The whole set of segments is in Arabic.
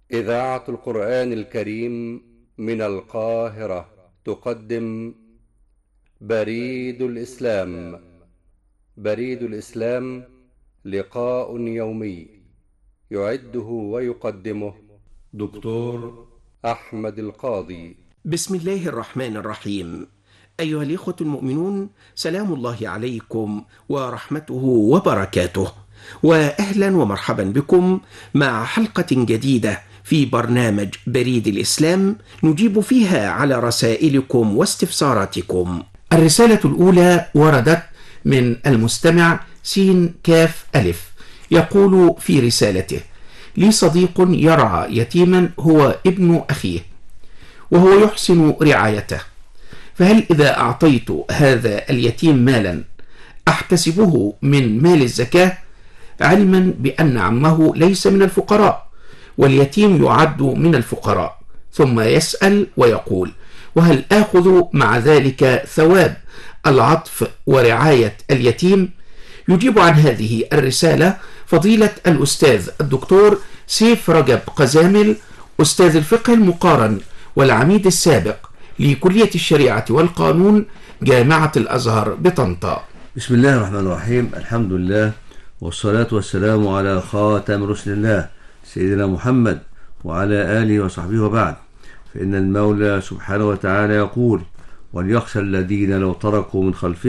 إذاعة القرآن الكريم من القاهرة تقدم بريد الإسلام. بريد الإسلام لقاء يومي يعده ويقدمه دكتور أحمد القاضي. بسم الله الرحمن الرحيم. أيها الإخوة المؤمنون، سلام الله عليكم ورحمته وبركاته، وأهلا ومرحبا بكم مع حلقة جديدة في برنامج بريد الإسلام نجيب فيها على رسائلكم واستفساراتكم. الرسالة الأولى وردت من المستمع سين كاف ألف، يقول في رسالته: لي صديق يرعى يتيما هو ابن أخيه وهو يحسن رعايته، فهل إذا أعطيت هذا اليتيم مالا أحتسبه من مال الزكاة، علما بأن عمه ليس من الفقراء واليتيم يعد من الفقراء؟ ثم يسأل ويقول: وهل آخذ مع ذلك ثواب العطف ورعاية اليتيم؟ يجيب عن هذه الرسالة فضيلة الأستاذ الدكتور سيف رجب قزامل، أستاذ الفقه المقارن والعميد السابق لكلية الشريعة والقانون جامعة الأزهر بطنطا. بسم الله الرحمن الرحيم. الحمد لله والصلاة والسلام على خاتم رسل الله سيدنا محمد وعلى آله وصحبه، وبعد، فإن المولى سبحانه وتعالى يقول: وليخشى الذين لو تركوا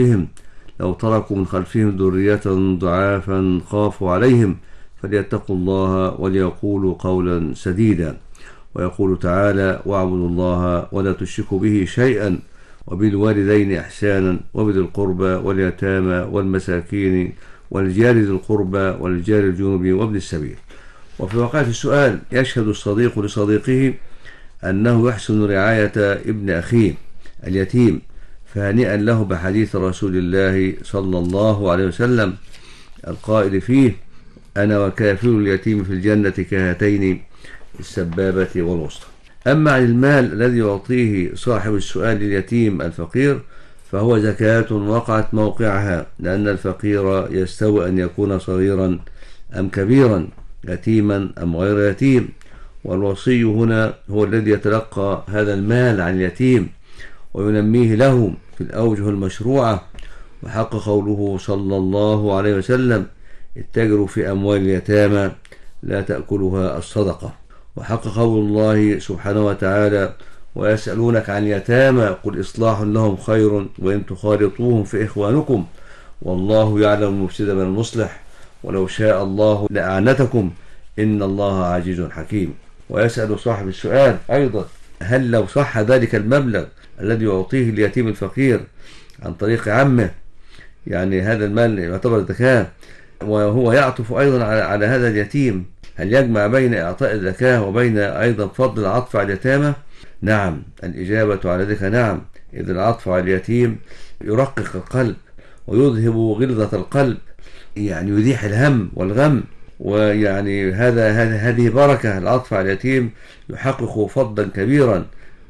من خلفهم ذرية ضعافا خافوا عليهم فليتقوا الله وليقولوا قولا سديدا. ويقول تعالى: واعبدوا الله ولا تشركوا به شيئا وبالوالدين إحسانا وبذي القربى واليتامى والمساكين والجار ذي القربى والجار الجنوب وابن السبيل. وفي واقعة السؤال يشهد الصديق لصديقه أنه يحسن رعاية ابن أخيه اليتيم، فهنيئا له بحديث رسول الله صلى الله عليه وسلم القائل فيه: أنا وكافل اليتيم في الجنة كهاتين السبابة والوسطى. أما عن المال الذي يعطيه صاحب السؤال لليتيم الفقير فهو زكاة وقعت موقعها، لأن الفقير يستوي أن يكون صغيرا أم كبيرا، يتيما أم غير يتيم، والوصي هنا هو الذي يتلقى هذا المال عن اليتيم وينميه له في الأوجه المشروعة. وحق قوله صلى الله عليه وسلم: اتجروا في أموال اليتامى لا تأكلها الصدقة. وحق قول الله سبحانه وتعالى: ويسألونك عن اليتامى قل إصلاح لهم خير وإن تخالطوهم فإخوانكم والله يعلم المفسد من المصلح ولو شاء الله لأعنتكم إن الله عزيز حكيم. ويسأل صاحب السؤال أيضا: هل لو صح ذلك المبلغ الذي يعطيه اليتيم الفقير عن طريق عمه، يعني هذا المال يعتبر زكاة، وهو يعطف أيضا على هذا اليتيم، هل يجمع بين إعطاء الزكاة وبين أيضا فضل العطف على اليتامى؟ نعم، الإجابة على ذلك نعم، إذ العطف على اليتيم يرقق القلب ويذهب غلظة القلب، يعني يزيح الهم والغم، ويعني هذه بركة. العطف على اليتيم يحقق فضلا كبيرا.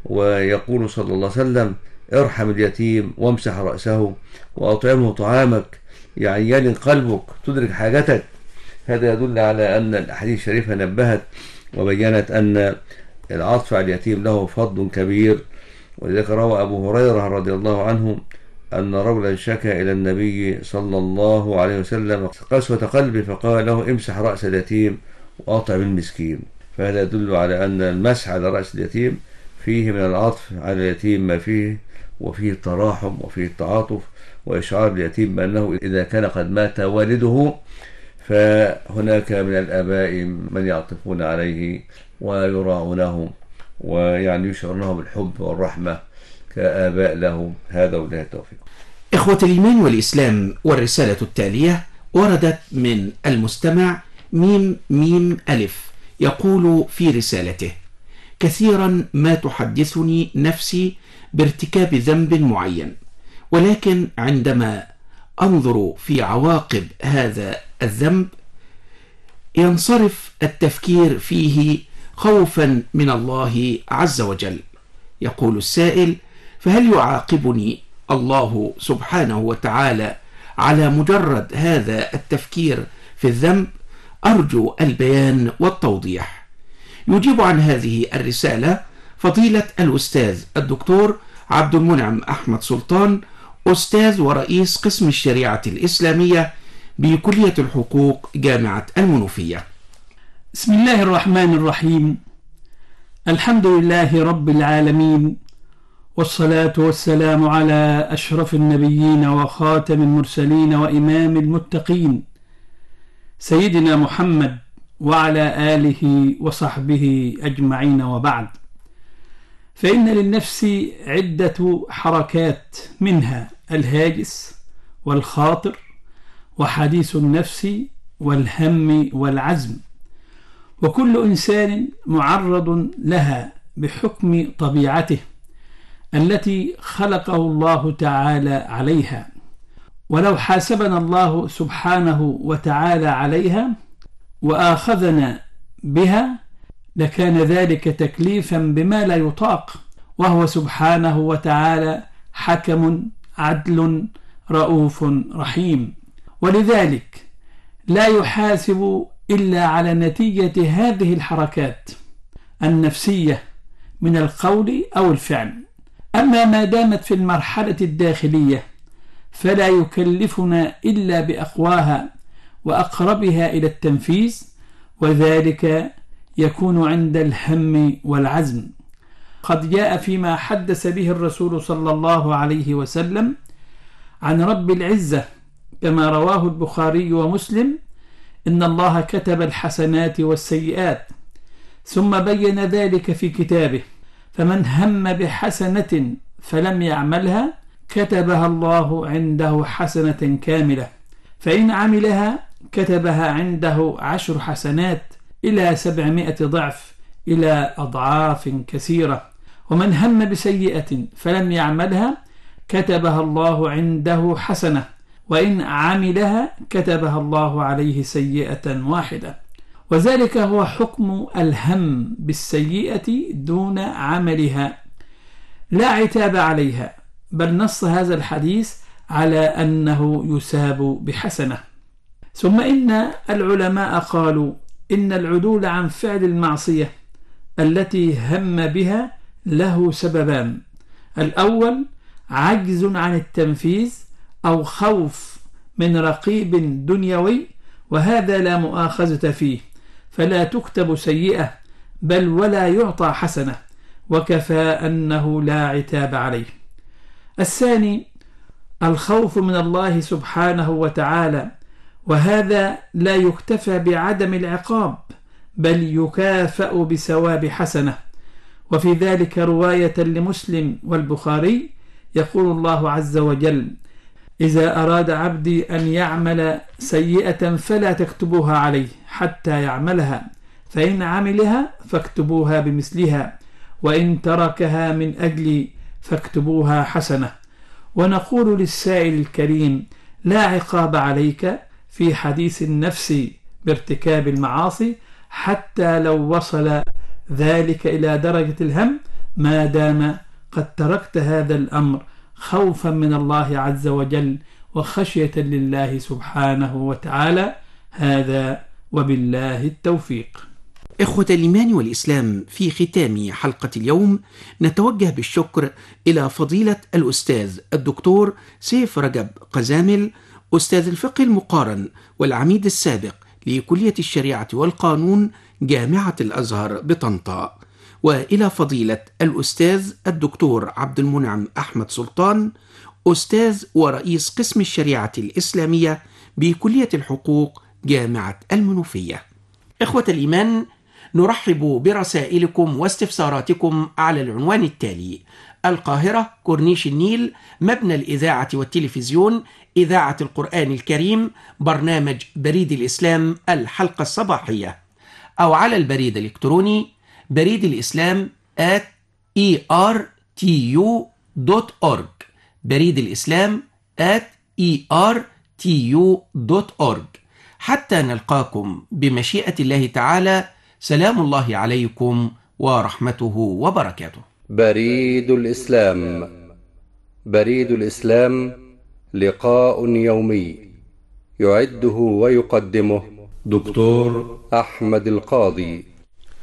ويقول صلى الله عليه وسلم: ارحم اليتيم وامسح رأسه وأطعمه طعامك، يعني يلن قلبك تدرك حاجتك. هذا يدل على أن الأحاديث الشريفة نبهت وبينت أن العطف على اليتيم له فضل كبير. ولذلك روى أبو هريرة رضي الله عنه أن رجلا شكى إلى النبي صلى الله عليه وسلم قسوة قلبه فقال له: امسح رأس اليتيم وأطعم المسكين. فهذا يدل على أن المسح على رأس اليتيم فيه من العطف على اليتيم ما فيه، وفيه التراحم وفيه التعاطف وإشعار اليتيم بأنه إذا كان قد مات والده فهناك من الآباء من يعطفون عليه ويراعونه ويعني يشعرونه بالحب والرحمة كآباء له. هذا وله التوفيق. إخوة الإيمان والإسلام، والرسالة التالية وردت من المستمع ميم ألف، يقول في رسالته: كثيرا ما تحدثني نفسي بارتكاب ذنب معين، ولكن عندما أنظر في عواقب هذا الذنب ينصرف التفكير فيه خوفا من الله عز وجل. يقول السائل: فهل يعاقبني الله سبحانه وتعالى على مجرد هذا التفكير في الذنب؟ أرجو البيان والتوضيح. يجيب عن هذه الرسالة فضيلة الأستاذ الدكتور عبد المنعم أحمد سلطان، أستاذ ورئيس قسم الشريعة الإسلامية بكلية الحقوق جامعة المنوفية. بسم الله الرحمن الرحيم. الحمد لله رب العالمين، والصلاة والسلام على أشرف النبيين وخاتم المرسلين وإمام المتقين سيدنا محمد وعلى آله وصحبه أجمعين، وبعد. فإن للنفس عدة حركات، منها الهاجس والخاطر وحديث النفس والهم والعزم، وكل إنسان معرض لها بحكم طبيعته التي خلقه الله تعالى عليها. ولو حاسبنا الله سبحانه وتعالى عليها وآخذنا بها لكان ذلك تكليفا بما لا يطاق، وهو سبحانه وتعالى حكم عدل رؤوف رحيم، ولذلك لا يحاسب إلا على نتيجة هذه الحركات النفسية من القول أو الفعل. أما ما دامت في المرحلة الداخلية فلا يكلفنا إلا بأقواها وأقربها إلى التنفيذ، وذلك يكون عند الهم والعزم. قد جاء فيما حدث به الرسول صلى الله عليه وسلم عن رب العزة كما رواه البخاري ومسلم: إن الله كتب الحسنات والسيئات ثم بين ذلك في كتابه، فمن هم بحسنة فلم يعملها كتبها الله عنده حسنة كاملة، فإن عملها كتبها عنده 10 حسنات إلى 700 ضعف إلى أضعاف كثيرة. ومن هم بسيئة فلم يعملها كتبها الله عنده حسنة، وإن عملها كتبها الله عليه سيئة واحدة. وذلك هو حكم الهم بالسيئة دون عملها، لا عتاب عليها، بل نص هذا الحديث على أنه يثاب بحسنة. ثم إن العلماء قالوا إن العدول عن فعل المعصية التي هم بها له سببان: الأول عجز عن التنفيذ أو خوف من رقيب دنيوي، وهذا لا مؤاخذة فيه، فلا تكتب سيئة بل ولا يعطى حسنة، وكفى أنه لا عتاب عليه. الثاني الخوف من الله سبحانه وتعالى، وهذا لا يكتفى بعدم العقاب بل يكافأ بثواب حسنة. وفي ذلك رواية لمسلم والبخاري يقول الله عز وجل: إذا أراد عبدي أن يعمل سيئة فلا تكتبوها عليه حتى يعملها، فإن عملها فاكتبوها بمثلها، وإن تركها من أجلي فاكتبوها حسنة. ونقول للسائل الكريم: لا عقاب عليك في حديث النفس بارتكاب المعاصي حتى لو وصل ذلك إلى درجة الهم، ما دام قد تركت هذا الأمر خوفا من الله عز وجل وخشية لله سبحانه وتعالى. هذا وبالله التوفيق. إخوة الإيمان والإسلام، في ختام حلقة اليوم نتوجه بالشكر إلى فضيلة الأستاذ الدكتور سيف رجب قزامل، أستاذ الفقه المقارن والعميد السابق لكلية الشريعة والقانون جامعة الأزهر بطنطا، وإلى فضيلة الأستاذ الدكتور عبد المنعم أحمد سلطان، أستاذ ورئيس قسم الشريعة الإسلامية بكلية الحقوق جامعة المنوفية. إخوة الإيمان، نرحب برسائلكم واستفساراتكم على العنوان التالي: القاهرة، كورنيش النيل، مبنى الإذاعة والتلفزيون، إذاعة القرآن الكريم، برنامج بريد الإسلام الحلقة الصباحية، أو على البريد الإلكتروني بريد الإسلام @ertu.org، بريد الإسلام @ertu.org. حتى نلقاكم بمشيئة الله تعالى، سلام الله عليكم ورحمته وبركاته. بريد الإسلام. بريد الإسلام لقاء يومي يعده ويقدمه دكتور أحمد القاضي.